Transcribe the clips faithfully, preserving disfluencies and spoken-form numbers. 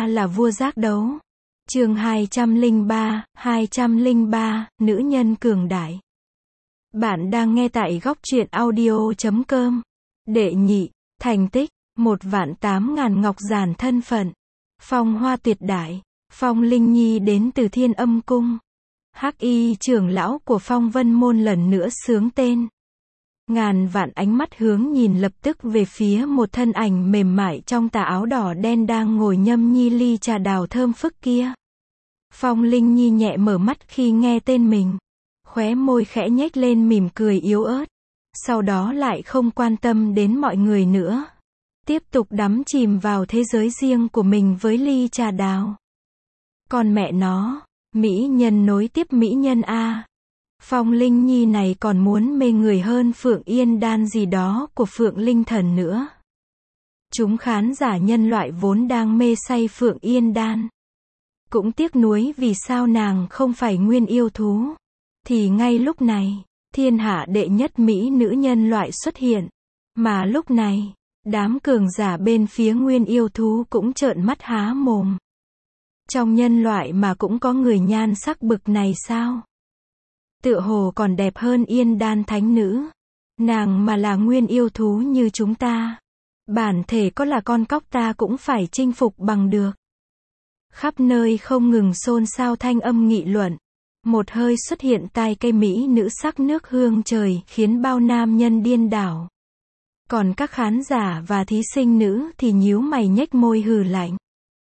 ta là vua giác đấu. Chương hai trăm lẻ ba, hai trăm lẻ ba, nữ nhân cường đại. Bạn đang nghe tại góc truyện audio chấm com. Đệ nhị, thành tích, một vạn tám ngàn ngọc giản thân phận. Phong hoa tuyệt đại, Phong Linh Nhi đến từ Thiên Âm Cung. Hắc y trưởng lão của Phong Vân Môn lần nữa xướng tên. Ngàn vạn ánh mắt hướng nhìn lập tức về phía một thân ảnh mềm mại trong tà áo đỏ đen đang ngồi nhâm nhi ly trà đào thơm phức kia. Phong Linh Nhi nhẹ mở mắt khi nghe tên mình. Khóe môi khẽ nhếch lên mỉm cười yếu ớt. Sau đó lại không quan tâm đến mọi người nữa. Tiếp tục đắm chìm vào thế giới riêng của mình với ly trà đào. Còn mẹ nó, mỹ nhân nối tiếp mỹ nhân a. Phong Linh Nhi này còn muốn mê người hơn Phượng Yên Đan gì đó của Phượng Linh Thần nữa. Chúng khán giả nhân loại vốn đang mê say Phượng Yên Đan. Cũng tiếc nuối vì sao nàng không phải nguyên yêu thú. Thì ngay lúc này, thiên hạ đệ nhất mỹ nữ nhân loại xuất hiện. Mà lúc này, đám cường giả bên phía nguyên yêu thú cũng trợn mắt há mồm. Trong nhân loại mà cũng có người nhan sắc bực này sao? Tựa hồ còn đẹp hơn Yên Đan thánh nữ. Nàng mà là nguyên yêu thú như chúng ta. Bản thể có là con cóc ta cũng phải chinh phục bằng được. Khắp nơi không ngừng xôn xao thanh âm nghị luận. Một hơi xuất hiện tai cây mỹ nữ sắc nước hương trời khiến bao nam nhân điên đảo. Còn các khán giả và thí sinh nữ thì nhíu mày nhếch môi hừ lạnh.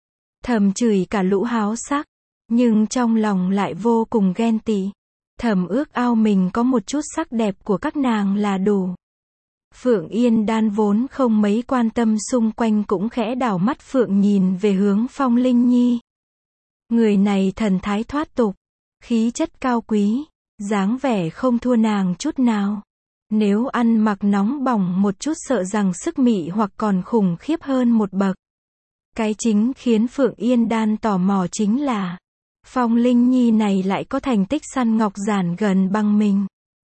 Thầm chửi cả lũ háo sắc. Nhưng trong lòng lại vô cùng ghen tị. Thầm ước ao mình có một chút sắc đẹp của các nàng là đủ. Phượng Yên Đan vốn không mấy quan tâm xung quanh cũng khẽ đảo mắt Phượng nhìn về hướng Phong Linh Nhi. Người này thần thái thoát tục, khí chất cao quý, dáng vẻ không thua nàng chút nào. Nếu ăn mặc nóng bỏng một chút sợ rằng sức mị hoặc còn khủng khiếp hơn một bậc. Cái chính khiến Phượng Yên Đan tò mò chính là Phong Linh Nhi này lại có thành tích săn ngọc giản gần bằng mình.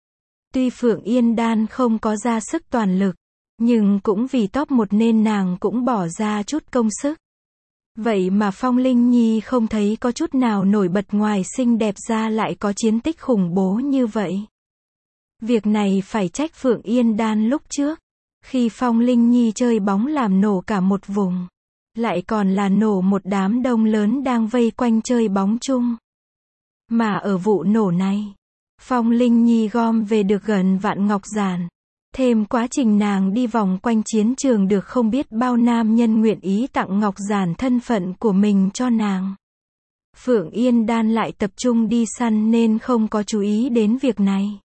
Tuy Phượng Yên Đan không có ra sức toàn lực, nhưng cũng vì top một nên nàng cũng bỏ ra chút công sức. Vậy mà Phong Linh Nhi không thấy có chút nào nổi bật ngoài xinh đẹp ra lại có chiến tích khủng bố như vậy. Việc này phải trách Phượng Yên Đan lúc trước, khi Phong Linh Nhi chơi bóng làm nổ cả một vùng. Lại còn là nổ một đám đông lớn đang vây quanh chơi bóng chung. Mà ở vụ nổ này, Phong Linh Nhi gom về được gần vạn ngọc giản. Thêm quá trình nàng đi vòng quanh chiến trường được không biết bao nam nhân nguyện ý tặng ngọc giản thân phận của mình cho nàng. Phượng Yên Đan lại tập trung đi săn nên không có chú ý đến việc này.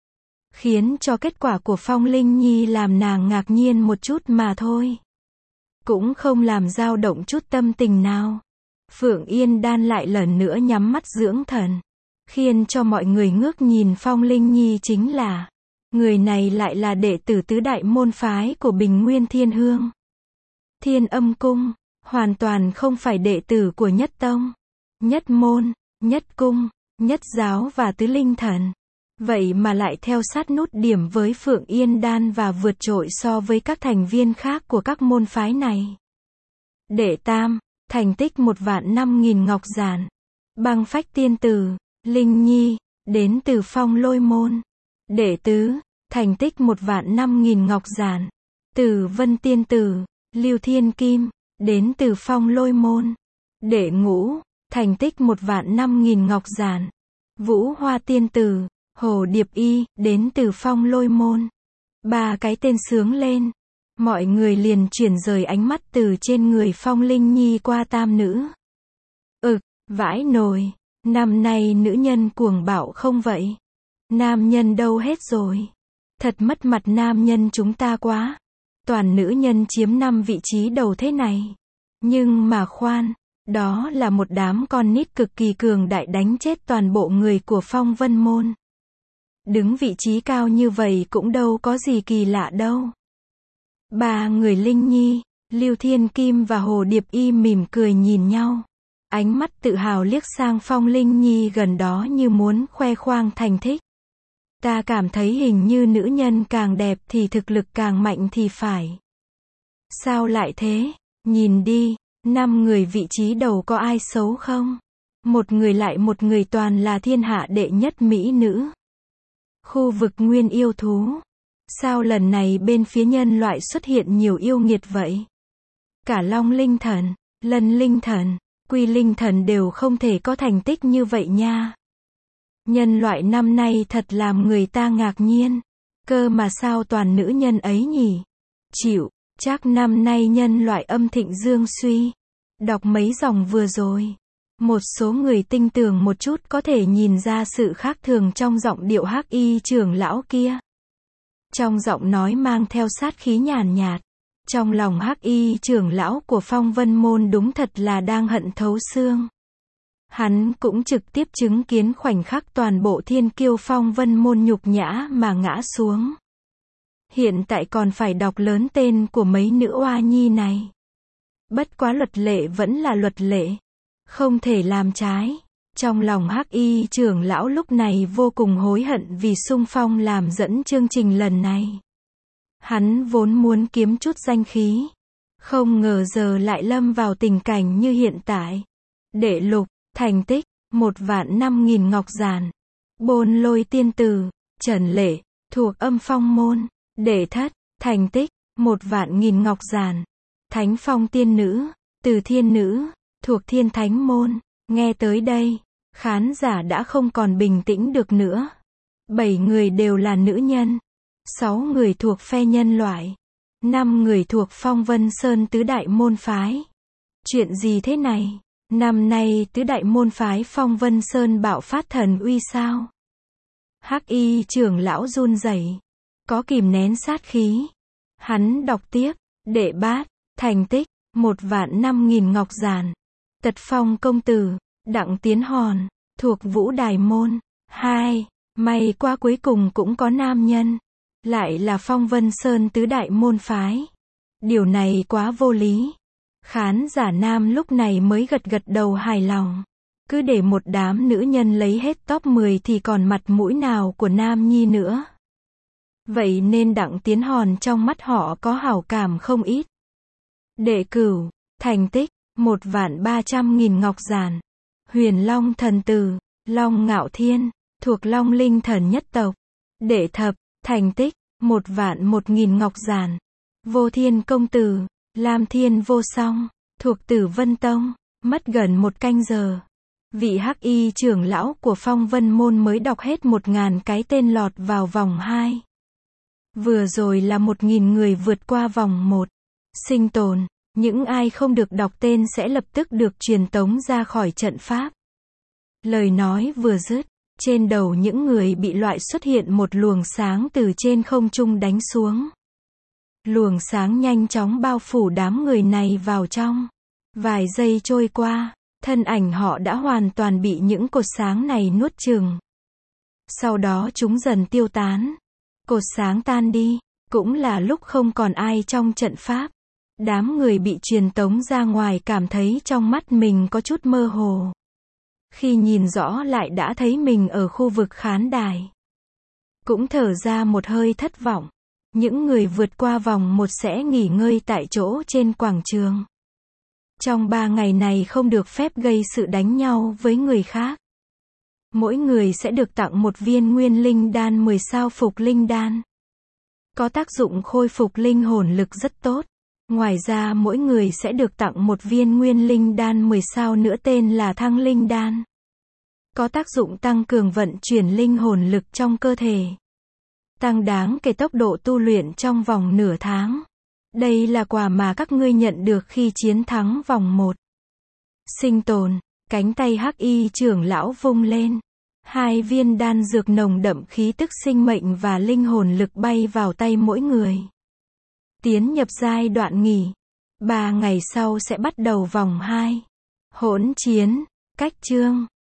Khiến cho kết quả của Phong Linh Nhi làm nàng ngạc nhiên một chút mà thôi. Cũng không làm dao động chút tâm tình nào. Phượng Yên Đan lại lần nữa nhắm mắt dưỡng thần. Khiến cho mọi người ngước nhìn Phong Linh Nhi chính là, người này lại là đệ tử tứ đại môn phái của Bình Nguyên Thiên Hương. Thiên Âm Cung, hoàn toàn không phải đệ tử của Nhất Tông, Nhất Môn, Nhất Cung, Nhất Giáo và Tứ Linh Thần. Vậy mà lại theo sát nút điểm với Phượng Yên Đan và vượt trội so với các thành viên khác của các môn phái này. Đệ tam, thành tích một vạn năm nghìn ngọc giản. Băng Phách Tiên Tử, Linh Nhi, đến từ Phong Lôi Môn. Đệ tứ, thành tích một vạn năm nghìn ngọc giản. Tử Vân Tiên Tử, Lưu Thiên Kim, đến từ Phong Lôi Môn. Đệ ngũ, thành tích một vạn năm nghìn ngọc giản. Vũ Hoa Tiên Tử, Hồ Điệp Y, đến từ Phong Lôi Môn. Ba cái tên sướng lên. Mọi người liền chuyển rời ánh mắt từ trên người Phong Linh Nhi qua tam nữ. Ực, vãi nồi. Năm nay nữ nhân cuồng bạo không vậy? Nam nhân đâu hết rồi? Thật mất mặt nam nhân chúng ta quá. Toàn nữ nhân chiếm năm vị trí đầu thế này. Nhưng mà khoan, đó là một đám con nít cực kỳ cường đại đánh chết toàn bộ người của Phong Vân Môn. Đứng vị trí cao như vậy cũng đâu có gì kỳ lạ đâu. Ba người Linh Nhi, Lưu Thiên Kim và Hồ Điệp Y mỉm cười nhìn nhau. Ánh mắt tự hào liếc sang Phong Linh Nhi gần đó như muốn khoe khoang thành tích. Ta cảm thấy hình như nữ nhân càng đẹp thì thực lực càng mạnh thì phải. Sao lại thế? Nhìn đi, Năm người vị trí đầu có ai xấu không? Một người lại một người toàn là thiên hạ đệ nhất mỹ nữ. Khu vực nguyên yêu thú. Sao lần này bên phía nhân loại xuất hiện nhiều yêu nghiệt vậy? Cả Long Linh Thần, Lân Linh Thần, Quy Linh Thần đều không thể có thành tích như vậy nha. Nhân loại năm nay thật làm người ta ngạc nhiên. Cơ mà sao toàn nữ nhân ấy nhỉ? Chịu, chắc năm nay nhân loại âm thịnh dương suy. Đọc mấy dòng vừa rồi. Một số người tinh tường một chút có thể nhìn ra sự khác thường trong giọng điệu Hắc Y trưởng lão kia. Trong giọng nói mang theo sát khí nhàn nhạt. Trong lòng Hắc Y trưởng lão của Phong Vân Môn đúng thật là đang hận thấu xương. Hắn cũng trực tiếp chứng kiến khoảnh khắc toàn bộ thiên kiêu Phong Vân Môn nhục nhã mà ngã xuống. Hiện tại còn phải đọc lớn tên của mấy nữ oa nhi này. Bất quá luật lệ vẫn là luật lệ. Không thể làm trái. Trong lòng Hắc Y trưởng lão lúc này vô cùng hối hận vì xung phong làm dẫn chương trình lần này. Hắn vốn muốn kiếm chút danh khí. Không ngờ giờ lại lâm vào tình cảnh như hiện tại. Đệ lục, thành tích, một vạn năm nghìn ngọc giản. Bôn Lôi tiên tử, Trần Lệ, thuộc Âm Phong môn. Đệ thất, thành tích, một vạn nghìn ngọc giản. Thánh Phong tiên nữ, Từ Thiên nữ, thuộc Thiên Thánh môn. Nghe tới đây, khán giả đã không còn bình tĩnh được nữa. Bảy người đều là nữ nhân. Sáu người thuộc phe nhân loại. Năm người thuộc Phong Vân Sơn tứ đại môn phái. Chuyện gì thế này? Năm nay tứ đại môn phái Phong Vân Sơn bạo phát thần uy sao? Hắc Y trưởng lão run rẩy, có kìm nén sát khí. Hắn đọc tiếp, đệ bát, thành tích, một vạn năm nghìn ngọc giản. Tật Phong công tử, Đặng Tiến Hòn, thuộc Vũ Đài môn. Hai, may qua cuối cùng cũng có nam nhân. Lại là Phong Vân Sơn tứ đại môn phái. Điều này quá vô lý. Khán giả nam lúc này mới gật gật đầu hài lòng. Cứ để một đám nữ nhân lấy hết top mười thì còn mặt mũi nào của nam nhi nữa. Vậy nên Đặng Tiến Hòn trong mắt họ có hảo cảm không ít. Đệ cửu, thành tích, một vạn ba trăm nghìn ngọc giản. Huyền Long thần tử, Long Ngạo Thiên, thuộc Long Linh Thần nhất tộc. Đệ thập, thành tích, một vạn một nghìn ngọc giản. Vô Thiên công tử, Lam Thiên vô song, thuộc Tử Vân Tông. Mất gần một canh giờ. Vị Hắc Y trưởng lão của Phong Vân Môn mới đọc hết một ngàn cái tên lọt vào vòng hai. Vừa rồi là một nghìn người vượt qua vòng một. Sinh tồn, những ai không được đọc tên sẽ lập tức được truyền tống ra khỏi trận pháp. Lời nói vừa dứt, trên đầu những người bị loại xuất hiện một luồng sáng từ trên không trung đánh xuống. Luồng sáng nhanh chóng bao phủ đám người này vào trong. Vài giây trôi qua, thân ảnh họ đã hoàn toàn bị những cột sáng này nuốt chửng. Sau đó chúng dần tiêu tán. Cột sáng tan đi, cũng là lúc không còn ai trong trận pháp. Đám người bị truyền tống ra ngoài cảm thấy trong mắt mình có chút mơ hồ. Khi nhìn rõ lại đã thấy mình ở khu vực khán đài. Cũng thở ra một hơi thất vọng. Những người vượt qua vòng một sẽ nghỉ ngơi tại chỗ trên quảng trường. Trong ba ngày này không được phép gây sự đánh nhau với người khác. Mỗi người sẽ được tặng một viên nguyên linh đan mười sao phục linh đan. Có tác dụng khôi phục linh hồn lực rất tốt. Ngoài ra mỗi người sẽ được tặng một viên nguyên linh đan mười sao nữa tên là thăng linh đan. Có tác dụng tăng cường vận chuyển linh hồn lực trong cơ thể. Tăng đáng kể tốc độ tu luyện trong vòng nửa tháng. Đây là quà mà các ngươi nhận được khi chiến thắng vòng một. Sinh tồn, cánh tay Hắc Y trưởng lão vung lên. Hai viên đan dược nồng đậm khí tức sinh mệnh và linh hồn lực bay vào tay mỗi người. Tiến nhập giai đoạn nghỉ. Ba ngày sau sẽ bắt đầu vòng hai. Hỗn chiến, cách chương.